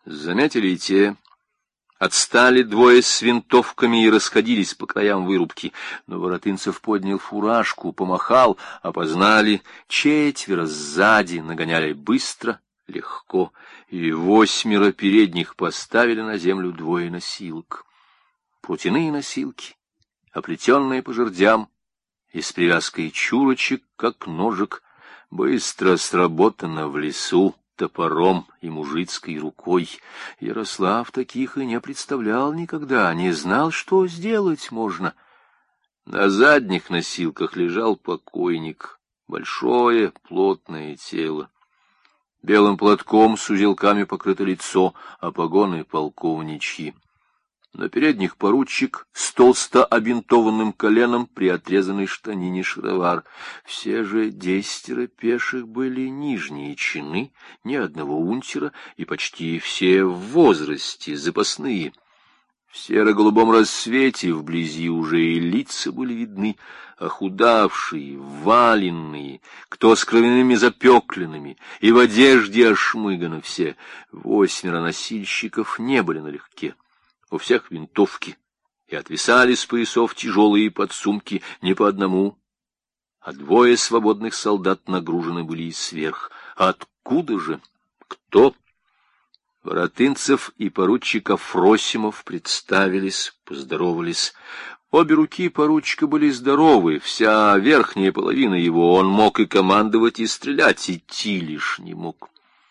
Заметили и те. Отстали двое с винтовками и расходились по краям вырубки. Но Воротынцев поднял фуражку, помахал, опознали. 4 сзади нагоняли быстро, легко, и 8 передних поставили на землю 2 носилок. Прутяные носилки, оплетенные по жердям и с привязкой чурочек, как ножик, быстро сработано в лесу топором и мужицкой рукой. Ярослав таких и не представлял никогда, не знал, что сделать можно. На задних носилках лежал покойник, большое плотное тело. Белым платком с узелками покрыто лицо, а погоны полковничьи. На передних поручик с толсто обинтованным коленом при отрезанной штанине шаровар. Все же 10 пеших были нижние чины, ни одного унтера, и почти все в возрасте, запасные. В серо-голубом рассвете вблизи уже и лица были видны, охудавшие, валенные, кто с кровяными запекленными, и в одежде ошмыганы все. 8 носильщиков не были налегке. У всех винтовки, и отвисали с поясов тяжелые подсумки не по одному, а 2 свободных солдат нагружены были и сверх. Откуда же? Кто? Воротынцев и поручик Афросимов представились, поздоровались. Обе руки поручика были здоровы, вся верхняя половина его, он мог и командовать, и стрелять, идти лишь не мог.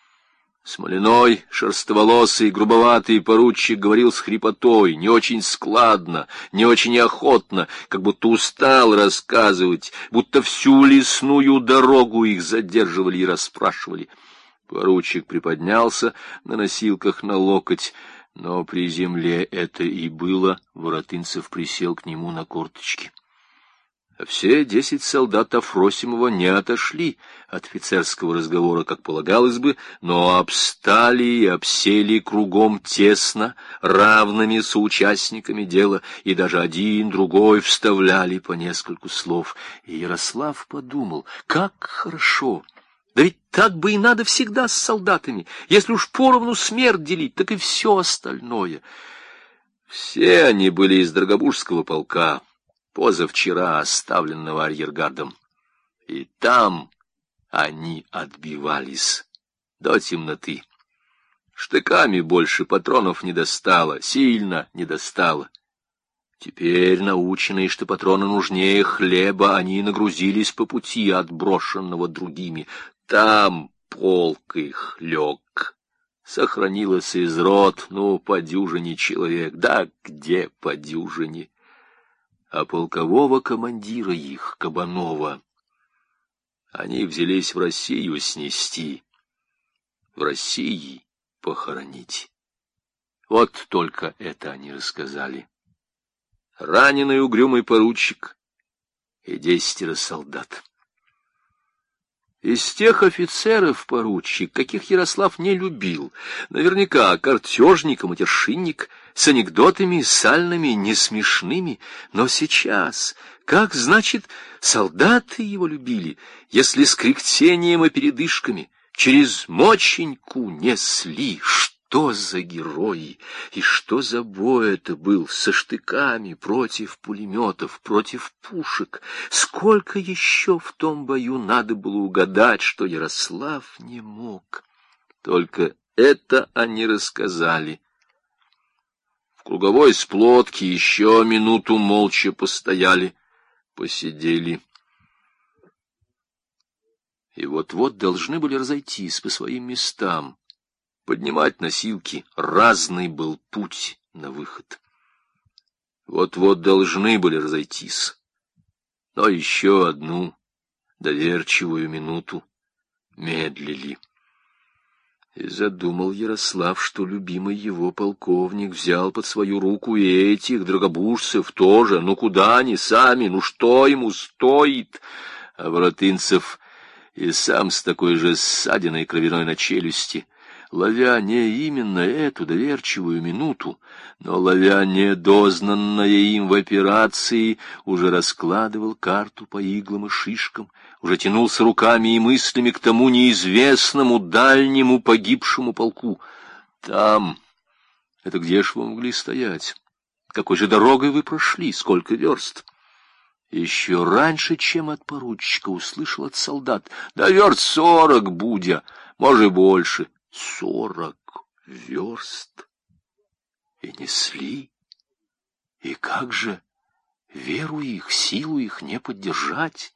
Смоляной, шерстоволосый, грубоватый поручик говорил с хрипотой, не очень складно, не очень охотно, как будто устал рассказывать, будто всю лесную дорогу их задерживали и расспрашивали. Поручик приподнялся на носилках на локоть, но при земле это и было. Воротынцев присел к нему на корточки. А все 10 солдат Афросимова не отошли от офицерского разговора, как полагалось бы, но обстали и обсели кругом тесно, равными соучастниками дела, и даже один другой вставляли по нескольку слов. И Ярослав подумал, как хорошо! Да ведь так бы и надо всегда с солдатами. Если уж поровну смерть делить, так и все остальное. Все они были из Драгобужского полка, позавчера оставленного арьергардом. И там они отбивались до темноты. Штыками больше патронов не достало, сильно не достало. Теперь, наученные, что патроны нужнее хлеба, они нагрузились по пути, отброшенного другими. Там полк их лег. Сохранилось из рот, по дюжине человек. Да где по дюжине? А полкового командира их, Кабанова, они взялись в Россию снести, в России похоронить. Вот только это они рассказали. Раненый угрюмый поручик и 10 солдат. Из тех офицеров поручик, каких Ярослав не любил, наверняка картежник и матершинник, с анекдотами сальными, не смешными, но сейчас, как, значит, солдаты его любили, если с кряхтением и передышками через моченьку несли. Что за герои и что за бой это был, со штыками против пулеметов, против пушек. Сколько еще в том бою надо было угадать, что Ярослав не мог. Только это они рассказали. В круговой сплотке еще минуту молча постояли, посидели. И вот-вот должны были разойтись по своим местам. Поднимать носилки, разный был путь на выход. Вот-вот должны были разойтись. Но еще одну доверчивую минуту медлили. И задумал Ярослав, что любимый его полковник взял под свою руку и этих драгобужцев тоже. Куда они сами, что ему стоит? А Воротынцев и сам с такой же ссадиной кровяной на челюсти, ловя не именно эту доверчивую минуту, но ловя недознанное им в операции, уже раскладывал карту по иглам и шишкам, уже тянулся руками и мыслями к тому неизвестному дальнему погибшему полку. Там. Это где ж вы могли стоять? Какой же дорогой вы прошли? Сколько верст? Еще раньше, чем от поручика, услышал от солдат: да верст 40, Будя, может, больше. 40 верст. И несли. И как же веру их, силу их не поддержать?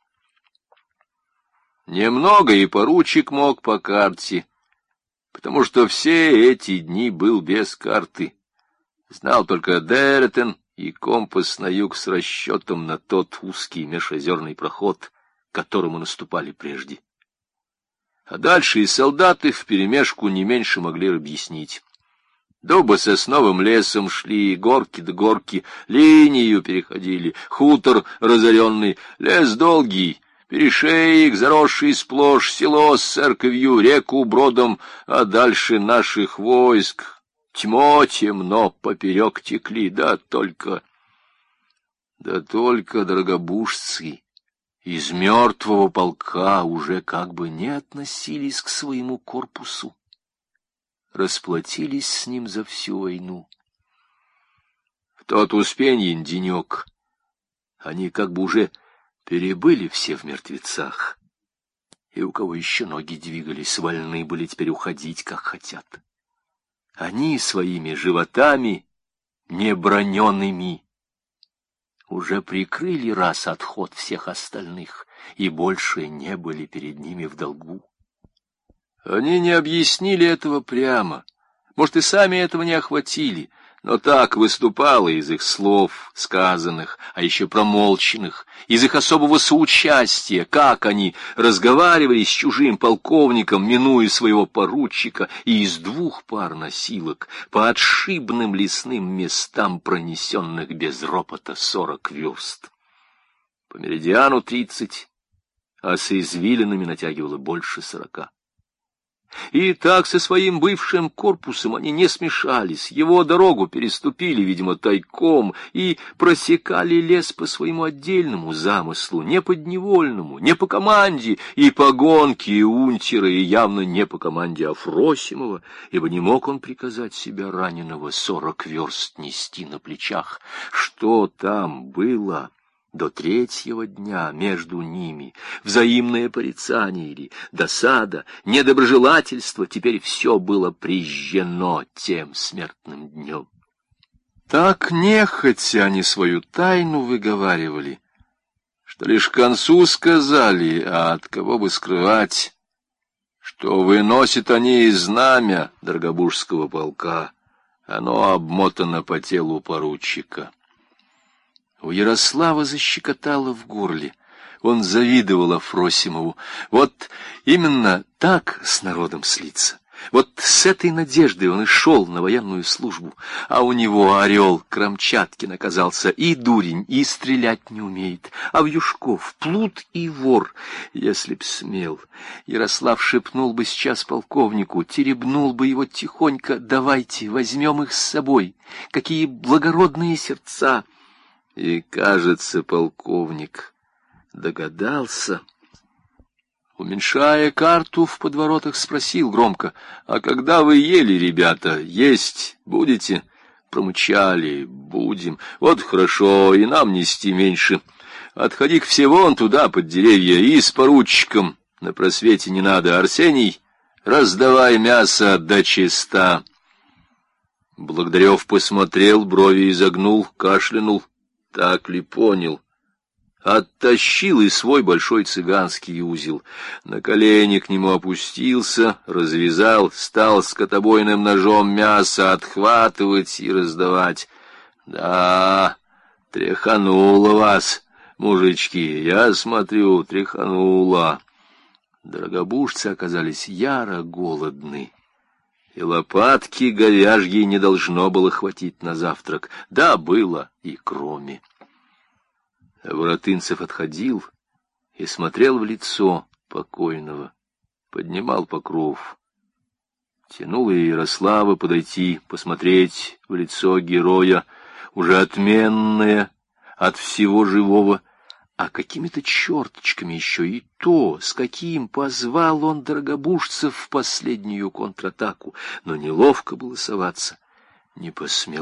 Немного и поручик мог по карте, потому что все эти дни был без карты. Знал только Деретен и компас на юг с расчетом на тот узкий межозерный проход, к которому наступали прежде. А дальше и солдаты вперемешку не меньше могли объяснить. Дубо-сосновым лесом шли, горки да горки, линию переходили, хутор разоренный, лес долгий, перешеек, заросший сплошь, село с церковью, реку бродом, а дальше наших войск тьмо темно поперек текли, да только дорогобужцы из мертвого полка уже как бы не относились к своему корпусу, расплатились с ним за всю войну. В тот Успеньин денек они как бы уже перебыли все в мертвецах, и у кого еще ноги двигались, вольны были теперь уходить, как хотят. Они своими животами, небраненными, уже прикрыли раз отход всех остальных, и больше не были перед ними в долгу. Они не объяснили этого прямо, может, и сами этого не охватили, но так выступало из их слов, сказанных, а еще промолченных, из их особого соучастия, как они разговаривали с чужим полковником, минуя своего поручика, и из 2 пар носилок по отшибным лесным местам, пронесенных без ропота 40 верст. По меридиану 30, а с извилинами натягивало больше 40. И так со своим бывшим корпусом они не смешались, его дорогу переступили, видимо, тайком, и просекали лес по своему отдельному замыслу, не подневольному, не по команде, и по гонке унтера, и явно не по команде Афросимова, ибо не мог он приказать себя раненого 40 верст нести на плечах. Что там было до 3-го дня между ними, взаимное порицание или досада, недоброжелательство, теперь все было прижжено тем смертным днем. Так нехотя они свою тайну выговаривали, что лишь к концу сказали, а от кого бы скрывать, что выносят они из знамя Дорогобужского полка, оно обмотано по телу поручика. У Ярослава защекотало в горле. Он завидовал Афросимову. Вот именно так с народом слиться. Вот с этой надеждой он и шел на военную службу. А у него орел Крамчаткин оказался и дурень, и стрелять не умеет. А Вьюшков плут и вор. Если б смел, Ярослав шепнул бы сейчас полковнику, теребнул бы его тихонько: давайте, возьмем их с собой. Какие благородные сердца! И, кажется, полковник догадался. Уменьшая карту в подворотах, спросил громко: а когда вы ели, ребята, есть будете? Промычали: будем. Вот хорошо, и нам нести меньше. Отходи-ка все вон туда, под деревья, и с поручиком на просвете не надо. Арсений, раздавай мясо до чиста. Благодарев посмотрел, брови изогнул, кашлянул. Так ли понял? Оттащил и свой большой цыганский узел. На колени к нему опустился, развязал, стал скотобойным ножом мясо отхватывать и раздавать. Да, тряхануло вас, мужички, я смотрю, тряхануло. Дорогобужцы оказались яро голодны. И лопатки говяжьей не должно было хватить на завтрак. Да, было и кроме. Воротынцев отходил и смотрел в лицо покойного, поднимал покров. Тянуло и Ярослава подойти, посмотреть в лицо героя, уже отменное от всего живого, а какими-то черточками еще и то, с каким позвал он дорогобужцев в последнюю контратаку, но неловко было соваться, не посмел.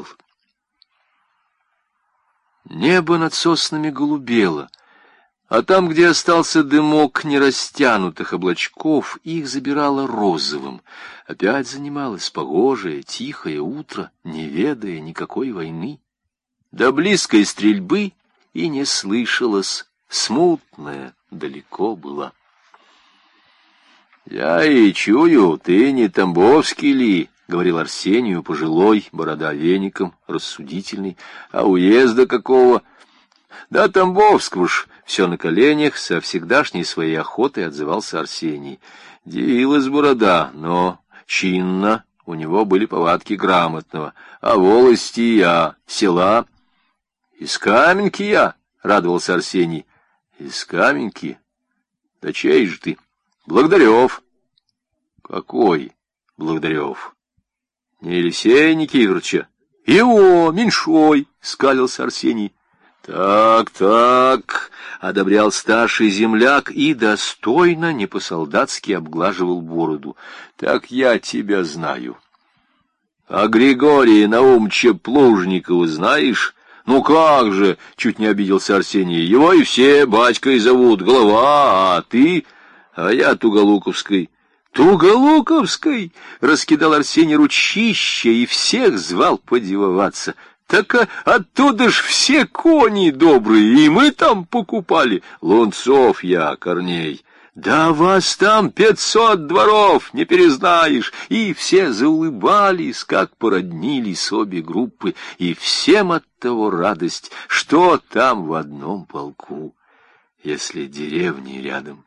Небо над соснами голубело, а там, где остался дымок нерастянутых облачков, их забирало розовым. Опять занималось погожее, тихое утро, не ведая никакой войны. До близкой стрельбы и не слышалось, смутная далеко была. «Я и чую, ты не Тамбовский ли?» — говорил Арсению пожилой, борода веником, рассудительный. «А уезда какого?» «Да Тамбовского ж!» — все на коленях, со всегдашней своей охотой отзывался Арсений. Дивилась борода, но чинно, у него были повадки грамотного. А волости я, села. «Из Каменки я!» — радовался Арсений. «Из Каменки? Да чей же ты?» «Благодарев». «Какой Благодарев?» «Не Елисея Никифоровича?» «Его, меньшой!» — скалился Арсений. «Так, так», — одобрял старший земляк и достойно, не по-солдатски обглаживал бороду. «Так я тебя знаю. А Григория Наумовича Плужникова знаешь?» «Ну как же!» — чуть не обиделся Арсений. «Его и все батькой зовут, голова, а ты...» «А я Туголуковской». «Туголуковской!» — раскидал Арсений ручище и всех звал подивоваться. «Так оттуда ж все кони добрые, и мы там покупали. Лунцов я, Корней. Да вас там 500 дворов, не перезнаешь». И все заулыбались, как породнились обе группы, и всем от того радость, что там в одном полку, если деревни рядом.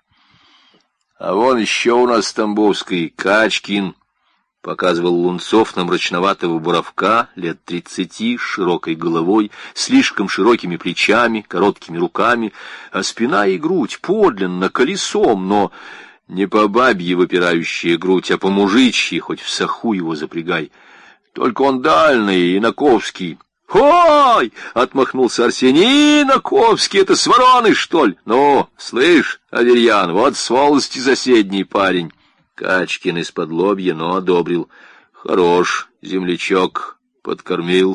«А вон еще у нас Тамбовский, Качкин», — показывал Лунцов на мрачноватого буравка, лет 30, с широкой головой, слишком широкими плечами, короткими руками, а спина и грудь подлинно колесом, но не по бабье выпирающая грудь, а по мужичьи, хоть в саху его запрягай. Только он дальний, инаковский. «Ой!» — отмахнулся Арсений. «Инаковский — это с Вороны, что ли? Ну, слышь, Аверьян, вот с волости соседний парень». Качкин из-под лобья, но одобрил. «Хорош, землячок, подкормил».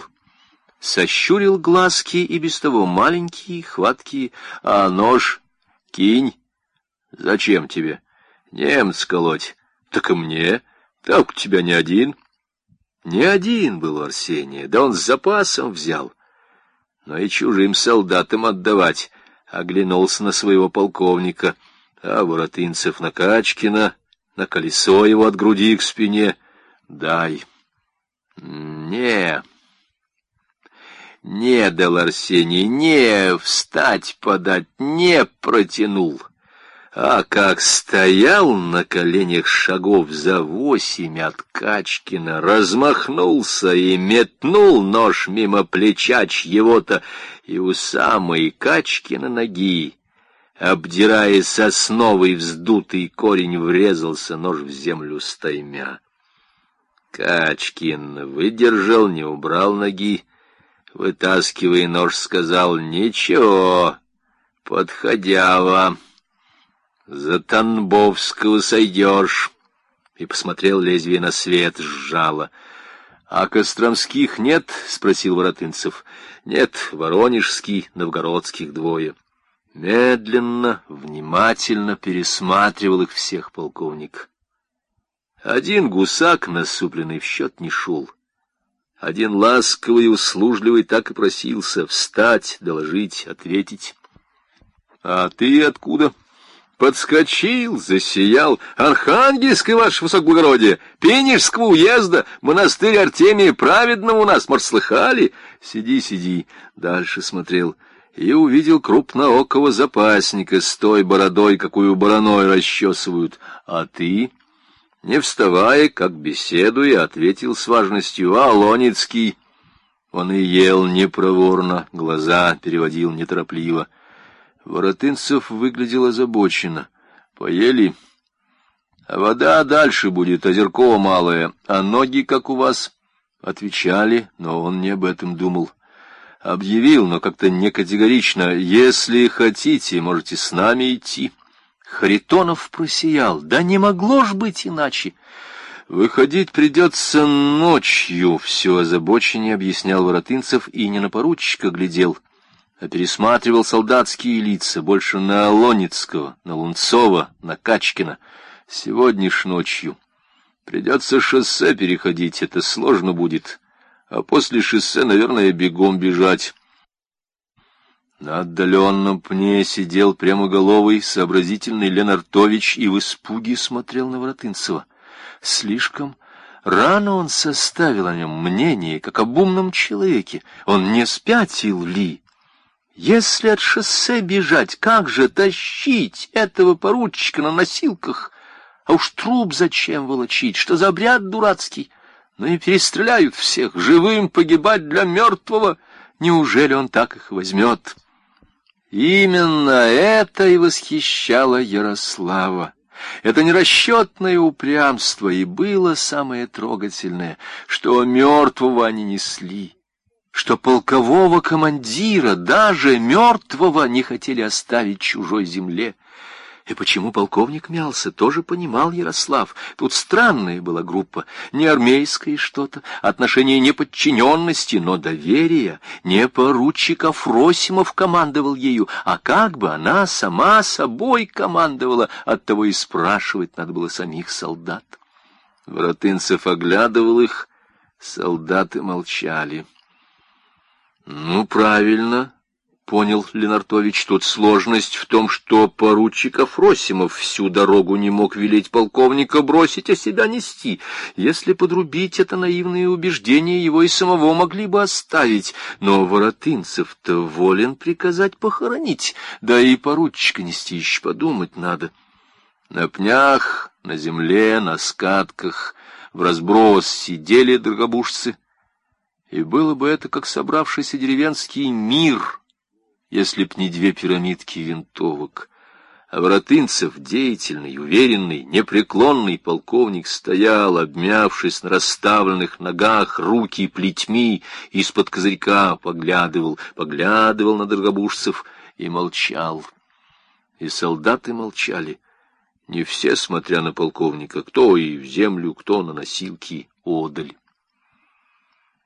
Сощурил глазки и без того маленькие, хваткие. «А нож кинь». «Зачем тебе?» «Немца колоть». «Так и мне. Так у тебя не один». Не один был у Арсения, да он с запасом взял. Но и чужим солдатам отдавать. Оглянулся на своего полковника, а Воротынцев на Качкина, на колесо его от груди к спине. «Дай». Не дал Арсений, не встать подать, не протянул. А как стоял на коленях шагов за 8 от Качкина, размахнулся и метнул нож мимо плеча чьего-то, и у самой Качкина ноги, обдирая сосновый вздутый корень, врезался нож в землю стаймя. Качкин выдержал, не убрал ноги, вытаскивая нож, сказал: «Ничего, подходява. За Тамбовского сойдешь», и посмотрел лезвие на свет, сжало. «А Костромских нет?» — спросил Воротынцев. «Нет, Воронежский, Новгородских двое». Медленно, внимательно пересматривал их всех полковник. Один гусак, насупленный, в счет не шел. Один ласковый и услужливый так и просился встать, доложить, ответить. «А ты откуда?» Подскочил, засиял. «Архангельское, ваше высокоблагородие, Пенежского уезда, монастырь Артемия Праведного у нас, может, слыхали?» «Сиди, сиди», дальше смотрел, и увидел крупноокого запасника с той бородой, какую бараной расчесывают. «А ты?» Не вставая, как беседуя, ответил с важностью: «Алоницкий». Он и ел непроворно, глаза переводил неторопливо. Воротынцев выглядел озабоченно. «Поели? А вода дальше будет, озерко малое. А ноги, как у вас?» Отвечали, но он не об этом думал. Объявил, но как-то не категорично: «Если хотите, можете с нами идти». Харитонов просиял: «Да не могло ж быть иначе!» «Выходить придется ночью», — все озабоченнее объяснял Воротынцев и не на поручика глядел, а пересматривал солдатские лица, больше на Лоницкого, на Лунцова, на Качкина. «Сегодня ж ночью. Придется шоссе переходить, это сложно будет, а после шоссе, наверное, бегом бежать». На отдаленном пне сидел прямоголовый, сообразительный Ленартович и в испуге смотрел на Воротынцева. Слишком рано он составил о нем мнение, как об умном человеке. Он не спятил ли? Если от шоссе бежать, как же тащить этого поручика на носилках? А уж труп зачем волочить? Что за обряд дурацкий? Ну и перестреляют всех, живым погибать для мертвого. Неужели он так их возьмет? Именно это и восхищало Ярослава. Это нерасчетное упрямство и было самое трогательное, что мертвого они несли, что полкового командира, даже мертвого, не хотели оставить чужой земле. И почему полковник мялся, тоже понимал Ярослав. Тут странная была группа, не армейское что-то, отношение неподчиненности, но доверия. Не поручик Афросимов командовал ею, а как бы она сама собой командовала, оттого и спрашивать надо было самих солдат. Воротынцев оглядывал их, солдаты молчали. «Ну, правильно», — понял Ленартович, — «тут сложность в том, что поручик Афросимов всю дорогу не мог велеть полковника бросить, а себя нести. Если подрубить это наивные убеждения, его и самого могли бы оставить. Но Воротынцев-то волен приказать похоронить, да и поручика нести еще подумать надо». На пнях, на земле, на скатках вразброс сидели драгобужцы, и было бы это как собравшийся деревенский мир, если б не две пирамидки винтовок. А Воротынцев, деятельный, уверенный, непреклонный полковник, стоял, обмявшись на расставленных ногах, руки плетьми, из-под козырька поглядывал на драгобужцев и молчал. И солдаты молчали, не все, смотря на полковника, кто и в землю, кто на носилки одаль.